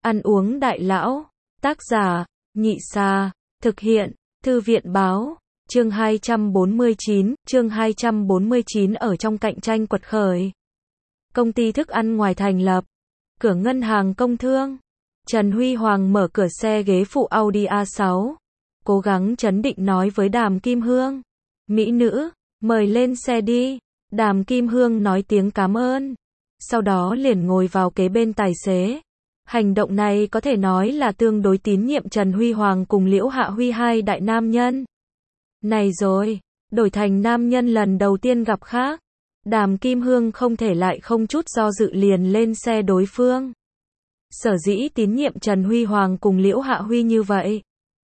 Ăn uống đại lão. Tác giả, Nhị Sa. Thực hiện, Thư viện báo. Chương 249 ở trong cạnh tranh quật khởi. Công ty thức ăn ngoài thành lập. Cửa ngân hàng công thương. Trần Huy Hoàng mở cửa xe ghế phụ Audi A6. Cố gắng trấn định nói với Đàm Kim Hương. Mỹ nữ, mời lên xe đi. Đàm Kim Hương nói tiếng cảm ơn. Sau đó liền ngồi vào kế bên tài xế. Hành động này có thể nói là tương đối tín nhiệm Trần Huy Hoàng cùng Liễu Hạ Huy hai đại nam nhân. Này rồi, đổi thành nam nhân lần đầu tiên gặp khác. Đàm Kim Hương không thể lại không chút do dự liền lên xe đối phương. Sở dĩ tín nhiệm Trần Huy Hoàng cùng Liễu Hạ Huy như vậy.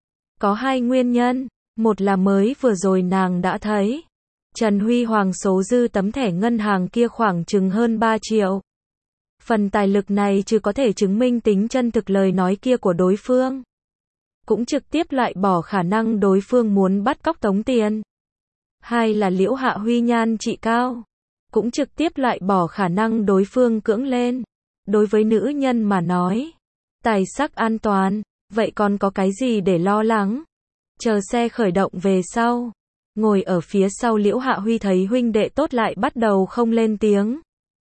Có hai nguyên nhân, một là mới vừa rồi nàng đã thấy. Trần Huy Hoàng số dư tấm thẻ ngân hàng kia khoảng chừng hơn 3 triệu. Phần tài lực này chứ có thể chứng minh tính chân thực lời nói kia của đối phương. Cũng trực tiếp loại bỏ khả năng đối phương muốn bắt cóc tống tiền. Hai là Liễu Hạ Huy nhan trị cao. Cũng trực tiếp loại bỏ khả năng đối phương cưỡng lên. Đối với nữ nhân mà nói, tài sắc an toàn, vậy còn có cái gì để lo lắng? Chờ xe khởi động về sau. Ngồi ở phía sau Liễu Hạ Huy thấy huynh đệ tốt lại bắt đầu không lên tiếng.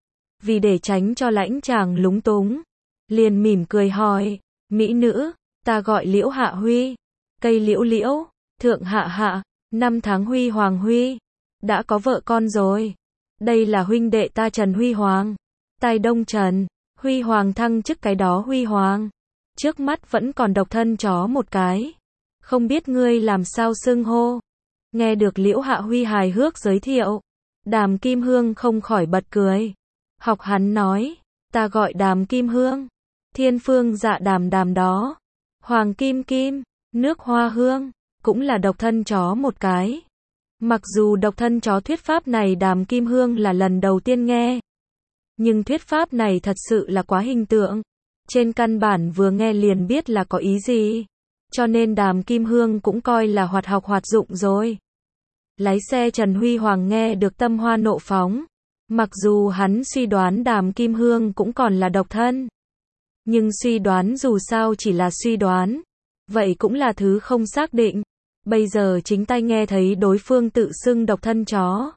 Vì để tránh cho lãnh chàng lúng túng, liền mỉm cười hỏi, mỹ nữ, ta gọi Liễu Hạ Huy, cây liễu liễu, thượng hạ hạ, 5 tháng Huy Hoàng Huy, đã có vợ con rồi. Đây là huynh đệ ta Trần Huy Hoàng, tài đông Trần, Huy Hoàng thăng chức cái đó Huy Hoàng, trước mắt vẫn còn độc thân chó một cái, không biết ngươi làm sao xưng hô. Nghe được Liễu Hạ Huy hài hước giới thiệu, Đàm Kim Hương không khỏi bật cười. Học hắn nói, ta gọi Đàm Kim Hương, thiên phương dạ đàm đàm đó, Hoàng Kim Kim, nước hoa hương, cũng là độc thân chó một cái. Mặc dù độc thân chó thuyết pháp này Đàm Kim Hương là lần đầu tiên nghe, nhưng thuyết pháp này thật sự là quá hình tượng. Trên căn bản vừa nghe liền biết là có ý gì. Cho nên Đàm Kim Hương cũng coi là hoạt học hoạt dụng rồi. Lái xe Trần Huy Hoàng nghe được tâm hoa nộ phóng. Mặc dù hắn suy đoán Đàm Kim Hương cũng còn là độc thân. Nhưng suy đoán dù sao chỉ là suy đoán. Vậy cũng là thứ không xác định. Bây giờ chính tay nghe thấy đối phương tự xưng độc thân chó.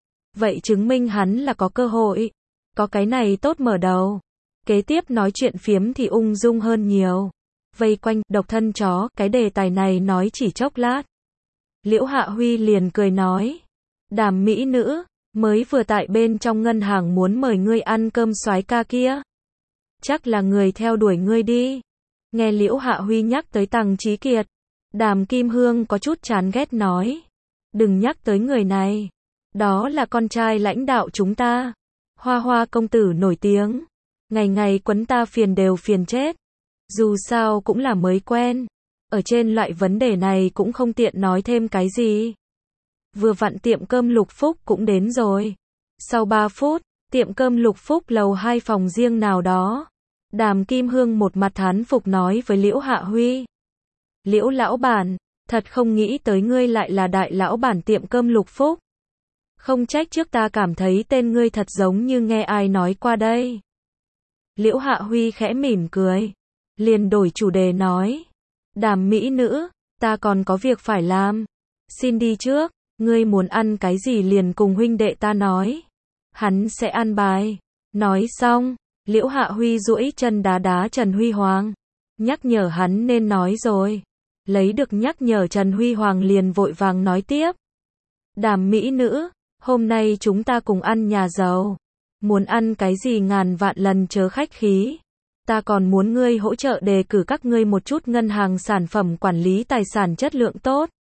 Vậy chứng minh hắn là có cơ hội. Có cái này tốt mở đầu. Kế tiếp nói chuyện phiếm thì ung dung hơn nhiều. Vây quanh độc thân chó, cái đề tài này nói chỉ chốc lát. Liễu Hạ Huy liền cười nói. Đàm mỹ nữ, mới vừa tại bên trong ngân hàng muốn mời ngươi ăn cơm soái ca kia. Chắc là người theo đuổi ngươi đi. Nghe Liễu Hạ Huy nhắc tới Tằng Chí Kiệt. Đàm Kim Hương có chút chán ghét nói. Đừng nhắc tới người này. Đó là con trai lãnh đạo chúng ta. Hoa Hoa công tử nổi tiếng. Ngày ngày quấn ta phiền đều phiền chết. Dù sao cũng là mới quen. Ở trên loại vấn đề này cũng không tiện nói thêm cái gì. Vừa vặn tiệm cơm Lục Phúc cũng đến rồi. Sau 3 phút, tiệm cơm Lục Phúc lầu 2 phòng riêng nào đó. Đàm Kim Hương một mặt thán phục nói với Liễu Hạ Huy. Liễu lão bản, thật không nghĩ tới ngươi lại là đại lão bản tiệm cơm Lục Phúc. Không trách trước ta cảm thấy tên ngươi thật giống như nghe ai nói qua đây. Liễu Hạ Huy khẽ mỉm cười. Liền đổi chủ đề nói. Đàm mỹ nữ, ta còn có việc phải làm. Xin đi trước, ngươi muốn ăn cái gì liền cùng huynh đệ ta nói. Hắn sẽ ăn bài. Nói xong, Liễu Hạ Huy duỗi chân đá đá Trần Huy Hoàng. Nhắc nhở hắn nên nói rồi. Lấy được nhắc nhở Trần Huy Hoàng liền vội vàng nói tiếp. Đàm mỹ nữ, hôm nay chúng ta cùng ăn nhà giàu. Muốn ăn cái gì ngàn vạn lần chớ khách khí. Ta còn muốn ngươi hỗ trợ đề cử các ngươi một chút ngân hàng sản phẩm quản lý tài sản chất lượng tốt.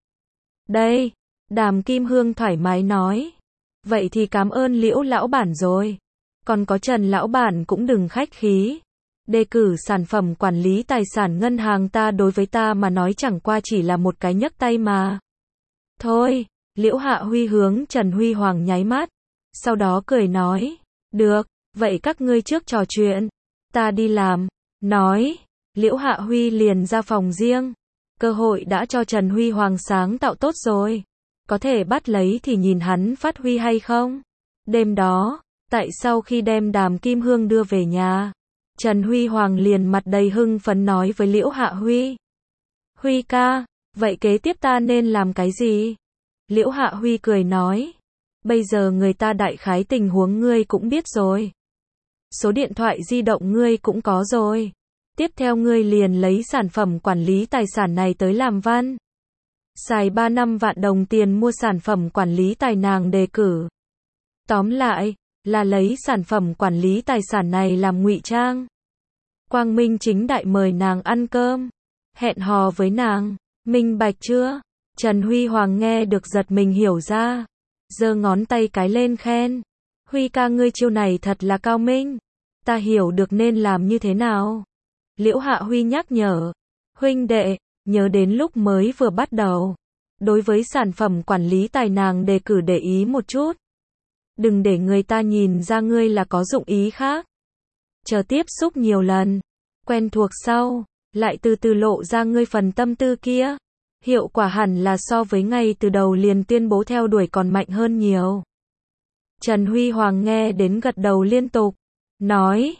Đây, Đàm Kim Hương thoải mái nói. Vậy thì cảm ơn Liễu lão bản rồi. Còn có Trần lão bản cũng đừng khách khí. Đề cử sản phẩm quản lý tài sản ngân hàng ta đối với ta mà nói chẳng qua chỉ là một cái nhấc tay mà. Thôi, Liễu Hạ Huy hướng Trần Huy Hoàng nháy mắt. Sau đó cười nói. Được, vậy các ngươi trước trò chuyện. Ta đi làm. Nói, Liễu Hạ Huy liền ra phòng riêng. Cơ hội đã cho Trần Huy Hoàng sáng tạo tốt rồi. Có thể bắt lấy thì nhìn hắn phát huy hay không. Đêm đó, tại sau khi đem Đàm Kim Hương đưa về nhà, Trần Huy Hoàng liền mặt đầy hưng phấn nói với Liễu Hạ Huy. Huy ca, vậy kế tiếp ta nên làm cái gì? Liễu Hạ Huy cười nói. Bây giờ người ta đại khái tình huống ngươi cũng biết rồi. Số điện thoại di động ngươi cũng có rồi. Tiếp theo ngươi liền lấy sản phẩm quản lý tài sản này tới làm văn. Xài 3-5 vạn đồng tiền mua sản phẩm quản lý tài nàng đề cử. Tóm lại, là lấy sản phẩm quản lý tài sản này làm ngụy trang. Quang minh chính đại mời nàng ăn cơm. Hẹn hò với nàng. Minh bạch chưa? Trần Huy Hoàng nghe được giật mình hiểu ra. Giơ ngón tay cái lên khen. Huy ca ngươi chiêu này thật là cao minh. Ta hiểu được nên làm như thế nào. Liễu Hạ Huy nhắc nhở. Huynh đệ, nhớ đến lúc mới vừa bắt đầu. Đối với sản phẩm quản lý tài nàng đề cử để ý một chút. Đừng để người ta nhìn ra ngươi là có dụng ý khác. Chờ tiếp xúc nhiều lần. Quen thuộc sau. Lại từ từ lộ ra ngươi phần tâm tư kia. Hiệu quả hẳn là so với ngay từ đầu liền tuyên bố theo đuổi còn mạnh hơn nhiều. Trần Huy Hoàng nghe đến gật đầu liên tục. Nói,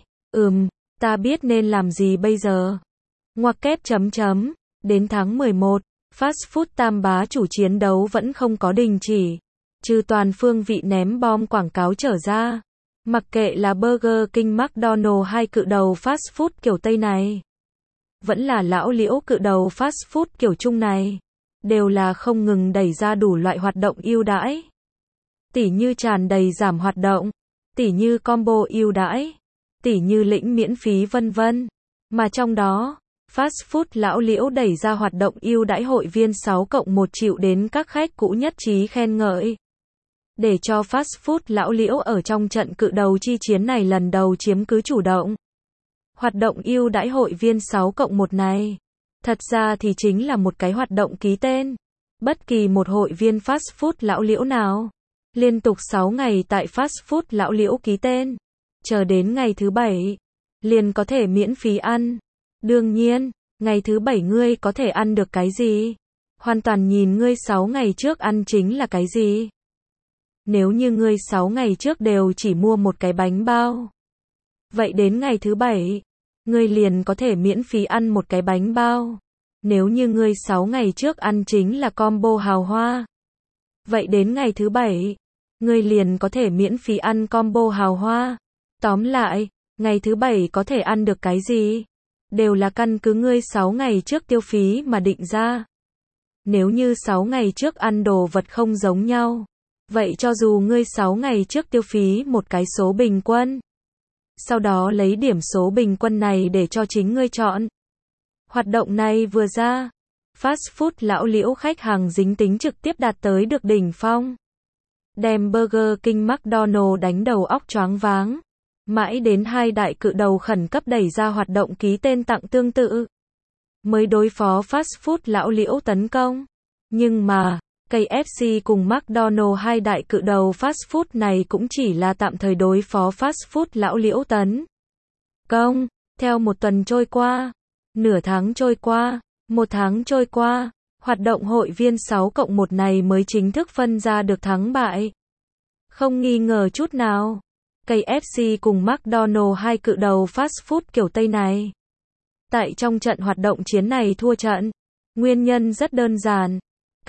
ta biết nên làm gì bây giờ. Ngoặc kép chấm chấm. Đến tháng 11, fast food tam bá chủ chiến đấu vẫn không có đình chỉ. Trừ toàn phương vị ném bom quảng cáo trở ra. Mặc kệ là Burger King, McDonald's hay cự đầu fast food kiểu Tây này. Vẫn là lão Liễu cự đầu fast food kiểu Trung này. Đều là không ngừng đẩy ra đủ loại hoạt động ưu đãi. Tỉ như tràn đầy giảm hoạt động. Tỉ như combo ưu đãi. Tỉ như lĩnh miễn phí vân vân. Mà trong đó, fast food lão Liễu đẩy ra hoạt động ưu đãi hội viên 6+1 triệu đến các khách cũ nhất trí khen ngợi. Để cho fast food lão Liễu ở trong trận cự đầu chi chiến này lần đầu chiếm cứ chủ động. Hoạt động ưu đãi hội viên 6+1 này, thật ra thì chính là một cái hoạt động ký tên. Bất kỳ một hội viên fast food lão Liễu nào, liên tục 6 ngày tại fast food lão Liễu ký tên, chờ đến ngày thứ 7, liền có thể miễn phí ăn. Đương nhiên, ngày thứ 7 ngươi có thể ăn được cái gì? Hoàn toàn nhìn ngươi 6 ngày trước ăn chính là cái gì. Nếu như ngươi 6 ngày trước đều chỉ mua một cái bánh bao, vậy đến ngày thứ 7, ngươi liền có thể miễn phí ăn một cái bánh bao. Nếu như ngươi 6 ngày trước ăn chính là combo hào hoa, vậy đến ngày thứ 7, ngươi liền có thể miễn phí ăn combo hào hoa. Tóm lại, ngày thứ 7 có thể ăn được cái gì? Đều là căn cứ ngươi 6 ngày trước tiêu phí mà định ra. Nếu như 6 ngày trước ăn đồ vật không giống nhau, vậy cho dù ngươi 6 ngày trước tiêu phí một cái số bình quân, sau đó lấy điểm số bình quân này để cho chính ngươi chọn. Hoạt động này vừa ra, fast food lão Liễu khách hàng dính tính trực tiếp đạt tới được đỉnh phong. Đem Burger King, McDonald's đánh đầu óc choáng váng. Mãi đến hai đại cự đầu khẩn cấp đẩy ra hoạt động ký tên tặng tương tự, mới đối phó fast food lão Liễu tấn công. Nhưng mà, KFC cùng McDonald's hai đại cự đầu fast food này cũng chỉ là tạm thời đối phó fast food lão Liễu tấn công. Theo một tuần trôi qua, nửa tháng trôi qua, một tháng trôi qua, hoạt động hội viên 6+1 này mới chính thức phân ra được thắng bại. Không nghi ngờ chút nào, KFC cùng McDonald's hai cự đầu fast food kiểu Tây này, tại trong trận hoạt động chiến này thua trận. Nguyên nhân rất đơn giản.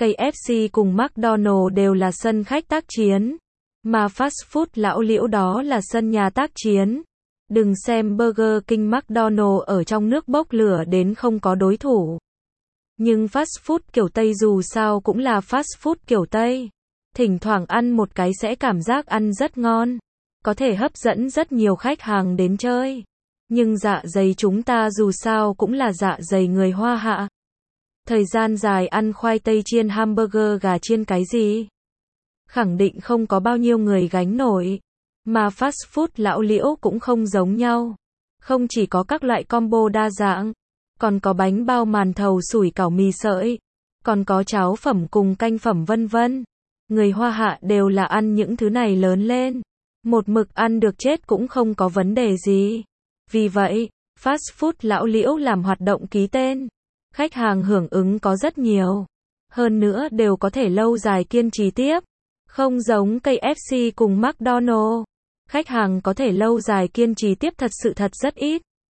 KFC cùng McDonald's đều là sân khách tác chiến, mà fast food lão Liễu đó là sân nhà tác chiến. Đừng xem Burger King, McDonald's ở trong nước bốc lửa đến không có đối thủ. Nhưng fast food kiểu Tây dù sao cũng là fast food kiểu Tây. Thỉnh thoảng ăn một cái sẽ cảm giác ăn rất ngon, có thể hấp dẫn rất nhiều khách hàng đến chơi. Nhưng dạ dày chúng ta dù sao cũng là dạ dày người Hoa Hạ. Thời gian dài ăn khoai tây chiên, hamburger, gà chiên cái gì, khẳng định không có bao nhiêu người gánh nổi. Mà fast food lão Liễu cũng không giống nhau. Không chỉ có các loại combo đa dạng, còn có bánh bao, màn thầu, sủi cảo, mì sợi, còn có cháo phẩm cùng canh phẩm vân vân. Người Hoa Hạ đều là ăn những thứ này lớn lên. Một mực ăn được chết cũng không có vấn đề gì. Vì vậy, fast food lão Liễu làm hoạt động ký tên, khách hàng hưởng ứng có rất nhiều. Hơn nữa đều có thể lâu dài kiên trì tiếp. Không giống KFC cùng McDonald's, khách hàng có thể lâu dài kiên trì tiếp thật sự thật rất ít.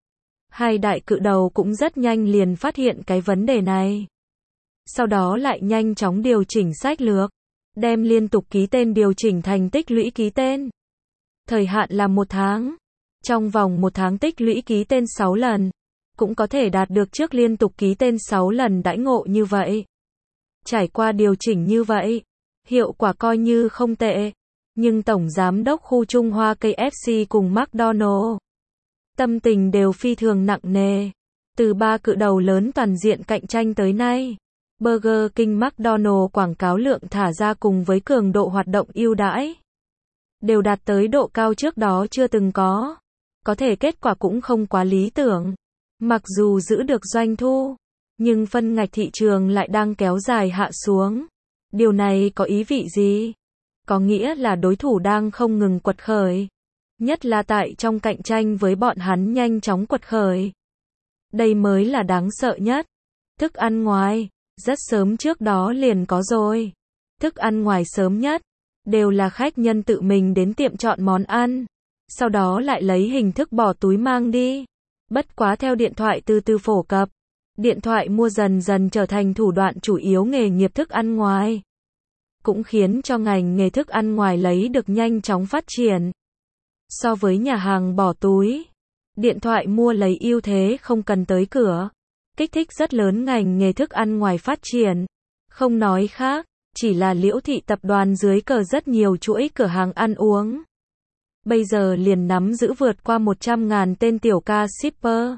Hai đại cự đầu cũng rất nhanh liền phát hiện cái vấn đề này. Sau đó lại nhanh chóng điều chỉnh sách lược, đem liên tục ký tên điều chỉnh thành tích lũy ký tên. Thời hạn là 1 tháng. Trong vòng 1 tháng tích lũy ký tên 6 lần, cũng có thể đạt được trước liên tục ký tên 6 lần đãi ngộ như vậy. Trải qua điều chỉnh như vậy, hiệu quả coi như không tệ. Nhưng Tổng Giám đốc khu Trung Hoa KFC cùng McDonald tâm tình đều phi thường nặng nề. Từ 3 cự đầu lớn toàn diện cạnh tranh tới nay, Burger King, McDonald quảng cáo lượng thả ra cùng với cường độ hoạt động ưu đãi đều đạt tới độ cao trước đó chưa từng có. Có thể kết quả cũng không quá lý tưởng. Mặc dù giữ được doanh thu, nhưng phân ngạch thị trường lại đang kéo dài hạ xuống. Điều này có ý vị gì? Có nghĩa là đối thủ đang không ngừng quật khởi. Nhất là tại trong cạnh tranh với bọn hắn nhanh chóng quật khởi. Đây mới là đáng sợ nhất. Thức ăn ngoài, rất sớm trước đó liền có rồi. Thức ăn ngoài sớm nhất, đều là khách nhân tự mình đến tiệm chọn món ăn. Sau đó lại lấy hình thức bỏ túi mang đi. Bất quá theo điện thoại từ từ phổ cập, điện thoại mua dần dần trở thành thủ đoạn chủ yếu nghề nghiệp thức ăn ngoài. Cũng khiến cho ngành nghề thức ăn ngoài lấy được nhanh chóng phát triển. So với nhà hàng bỏ túi, điện thoại mua lấy ưu thế không cần tới cửa. Kích thích rất lớn ngành nghề thức ăn ngoài phát triển. Không nói khác, chỉ là Liễu Thị tập đoàn dưới cờ rất nhiều chuỗi cửa hàng ăn uống. Bây giờ liền nắm giữ vượt qua 100.000 tên tiểu ca shipper.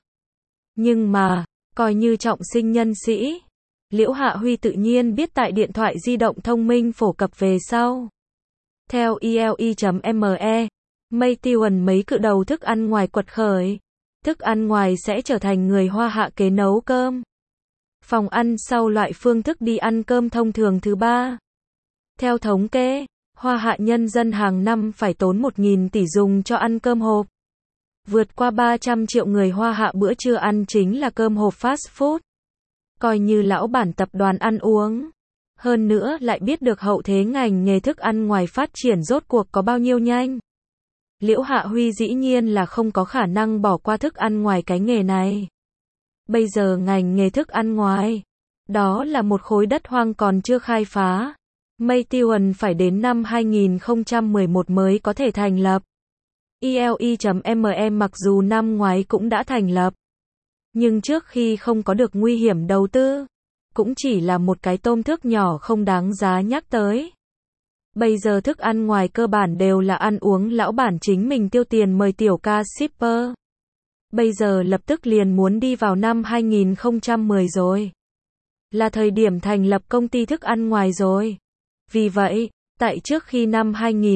Nhưng mà, coi như trọng sinh nhân sĩ, Liễu Hạ Huy tự nhiên biết tại điện thoại di động thông minh phổ cập về sau. Theo ELE.me, Maytion mấy cự đầu thức ăn ngoài quật khởi. Thức ăn ngoài sẽ trở thành người Hoa hạ kế nấu cơm. Phòng ăn sau loại phương thức đi ăn cơm thông thường thứ 3. Theo thống kê, Hoa hạ nhân dân hàng năm phải tốn 1.000 tỷ dùng cho ăn cơm hộp. Vượt qua 300 triệu người Hoa hạ bữa trưa ăn chính là cơm hộp fast food. Coi như lão bản tập đoàn ăn uống. Hơn nữa lại biết được hậu thế ngành nghề thức ăn ngoài phát triển rốt cuộc có bao nhiêu nhanh. Liễu Hạ Huy dĩ nhiên là không có khả năng bỏ qua thức ăn ngoài cái nghề này. Bây giờ ngành nghề thức ăn ngoài, đó là một khối đất hoang còn chưa khai phá. Maytion phải đến năm 2011 mới có thể thành lập. ELE.me mặc dù năm ngoái cũng đã thành lập, nhưng trước khi không có được nguy hiểm đầu tư, cũng chỉ là một cái tôm thước nhỏ không đáng giá nhắc tới. Bây giờ thức ăn ngoài cơ bản đều là ăn uống lão bản chính mình tiêu tiền mời tiểu ca shipper. Bây giờ lập tức liền muốn đi vào năm 2010 rồi. Là thời điểm thành lập công ty thức ăn ngoài rồi. Vì vậy, tại trước khi năm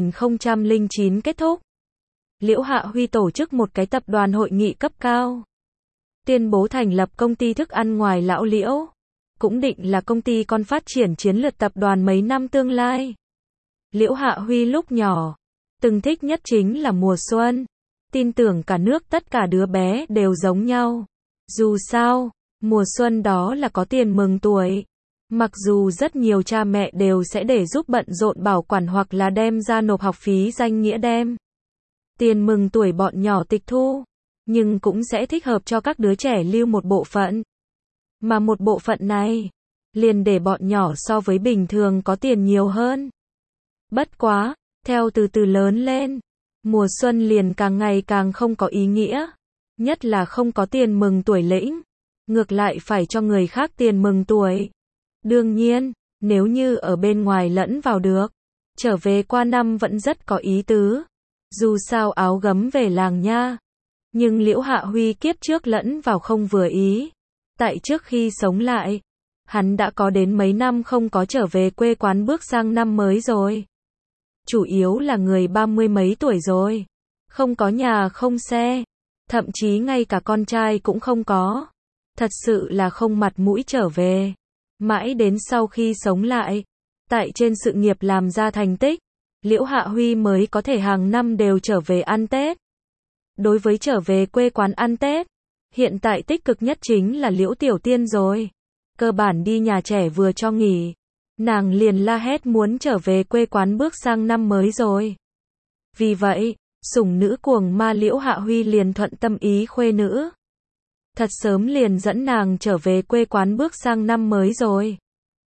2009 kết thúc, Liễu Hạ Huy tổ chức một cái tập đoàn hội nghị cấp cao. Tuyên bố thành lập công ty thức ăn ngoài lão Liễu. Cũng định là công ty con phát triển chiến lược tập đoàn mấy năm tương lai. Liễu Hạ Huy lúc nhỏ, từng thích nhất chính là mùa xuân. Tin tưởng cả nước tất cả đứa bé đều giống nhau. Dù sao, mùa xuân đó là có tiền mừng tuổi. Mặc dù rất nhiều cha mẹ đều sẽ để giúp bận rộn bảo quản hoặc là đem ra nộp học phí danh nghĩa đem tiền mừng tuổi bọn nhỏ tịch thu, nhưng cũng sẽ thích hợp cho các đứa trẻ lưu một bộ phận. Mà một bộ phận này, liền để bọn nhỏ so với bình thường có tiền nhiều hơn. Bất quá, theo từ từ lớn lên, mùa xuân liền càng ngày càng không có ý nghĩa. Nhất là không có tiền mừng tuổi lĩnh. Ngược lại phải cho người khác tiền mừng tuổi. Đương nhiên, nếu như ở bên ngoài lẫn vào được, trở về qua năm vẫn rất có ý tứ. Dù sao áo gấm về làng nha. Nhưng Liễu Hạ Huy kiếp trước lẫn vào không vừa ý. Tại trước khi sống lại, hắn đã có đến mấy năm không có trở về quê quán bước sang năm mới rồi. Chủ yếu là người 30 mấy tuổi rồi. Không có nhà không xe. Thậm chí ngay cả con trai cũng không có. Thật sự là không mặt mũi trở về. Mãi đến sau khi sống lại, tại trên sự nghiệp làm ra thành tích, Liễu Hạ Huy mới có thể hàng năm đều trở về ăn Tết. Đối với trở về quê quán ăn Tết, hiện tại tích cực nhất chính là Liễu Tiểu Tiên rồi. Cơ bản đi nhà trẻ vừa cho nghỉ, nàng liền la hét muốn trở về quê quán bước sang năm mới rồi. Vì vậy, sủng nữ cuồng ma Liễu Hạ Huy liền thuận tâm ý khuê nữ. Thật sớm liền dẫn nàng trở về quê quán bước sang năm mới rồi.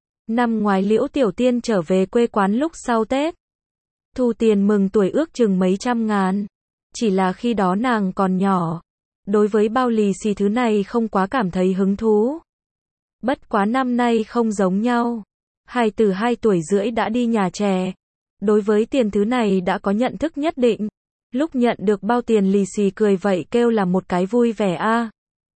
Năm ngoái Liễu Tiểu Tiên trở về quê quán lúc sau Tết. Thu tiền mừng tuổi ước chừng mấy trăm ngàn. Chỉ là khi đó nàng còn nhỏ. Đối với bao lì xì thứ này không quá cảm thấy hứng thú. Bất quá năm nay không giống nhau. Hài tử 2 tuổi rưỡi đã đi nhà trẻ. Đối với tiền thứ này đã có nhận thức nhất định. Lúc nhận được bao tiền lì xì cười vậy kêu là một cái vui vẻ a.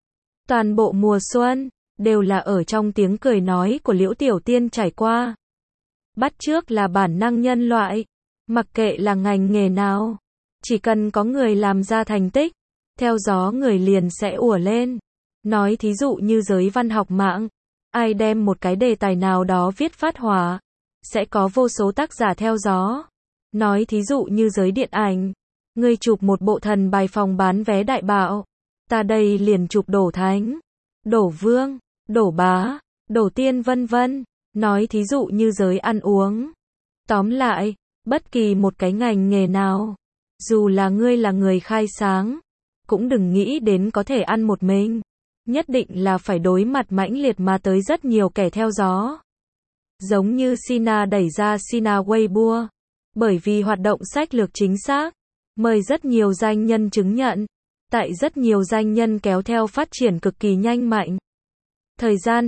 Toàn bộ mùa xuân, đều là ở trong tiếng cười nói của Liễu Tiểu Tiên trải qua. Bắt chước là bản năng nhân loại. Mặc kệ là ngành nghề nào. Chỉ cần có người làm ra thành tích. Theo gió người liền sẽ ùa lên. Nói thí dụ như giới văn học mạng. Ai đem một cái đề tài nào đó viết phát hỏa. Sẽ có vô số tác giả theo gió. Nói thí dụ như giới điện ảnh. Người chụp một bộ thần bài phòng bán vé đại bạo. Ta đây liền chụp đổ thánh, đổ vương, đổ bá, đổ tiên vân vân. Nói thí dụ như giới ăn uống. Tóm lại, bất kỳ một cái ngành nghề nào. Dù là ngươi là người khai sáng. Cũng đừng nghĩ đến có thể ăn một mình. Nhất định là phải đối mặt mãnh liệt mà tới rất nhiều kẻ theo gió. Giống như Sina đẩy ra Sina Weibo. Bởi vì hoạt động sách lược chính xác. Mời rất nhiều danh nhân chứng nhận. Tại rất nhiều danh nhân kéo theo phát triển cực kỳ nhanh mạnh. Thời gian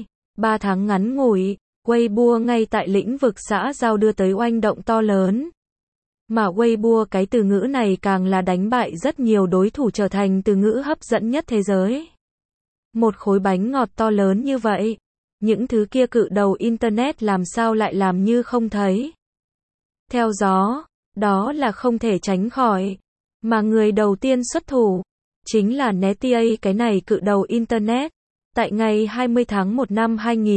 2-3 tháng ngắn ngủi, Weibo ngay tại lĩnh vực xã giao đưa tới oanh động to lớn. Mà Weibo cái từ ngữ này càng là đánh bại rất nhiều đối thủ trở thành từ ngữ hấp dẫn nhất thế giới. Một khối bánh ngọt to lớn như vậy, những thứ kia cự đầu Internet làm sao lại làm như không thấy. Theo gió, đó là không thể tránh khỏi. Mà người đầu tiên xuất thủ, chính là Netia cái này cự đầu Internet. Tại ngày 20 tháng 1 năm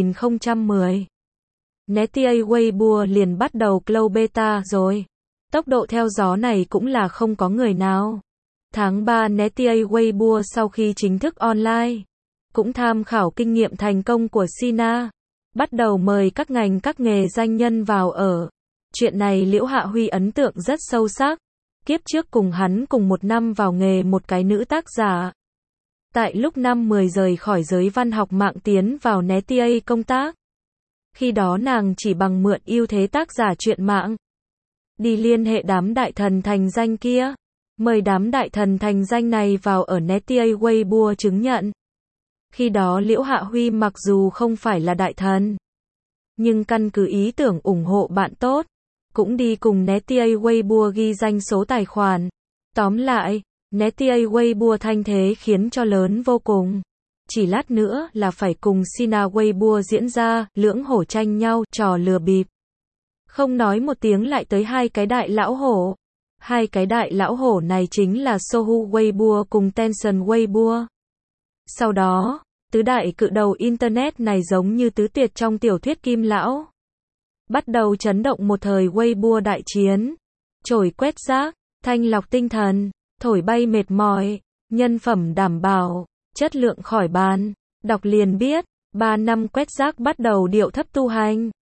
2010, Netia Weibo liền bắt đầu close beta rồi. Tốc độ theo gió này cũng là không có người nào. Tháng 3 Netia Weibo sau khi chính thức online, cũng tham khảo kinh nghiệm thành công của Sina. Bắt đầu mời các ngành các nghề danh nhân vào ở. Chuyện này Liễu Hạ Huy ấn tượng rất sâu sắc. Kiếp trước cùng hắn cùng một năm vào nghề một cái nữ tác giả. Tại lúc năm 10 rời khỏi giới văn học mạng tiến vào Netia công tác. Khi đó nàng chỉ bằng mượn ưu thế tác giả truyện mạng. Đi liên hệ đám đại thần thành danh kia. Mời đám đại thần thành danh này vào ở Netia Weibo chứng nhận. Khi đó Liễu Hạ Huy mặc dù không phải là đại thần. Nhưng căn cứ ý tưởng ủng hộ bạn tốt. Cũng đi cùng Netia Weibo ghi danh số tài khoản. Tóm lại, Netia Weibo thanh thế khiến cho lớn vô cùng. Chỉ lát nữa là phải cùng Sina Weibo diễn ra lưỡng hổ tranh nhau trò lừa bịp. Không nói một tiếng lại tới 2 cái đại lão hổ. 2 cái đại lão hổ này chính là Sohu Weibo cùng Tencent Weibo. Sau đó, tứ đại cự đầu Internet này giống như tứ tuyệt trong tiểu thuyết Kim Lão. Bắt đầu chấn động một thời Weibo đại chiến. Chổi quét rác, thanh lọc tinh thần, thổi bay mệt mỏi, nhân phẩm đảm bảo, chất lượng khỏi bàn. Đọc liền biết, 3 năm quét rác bắt đầu điệu thấp tu hành.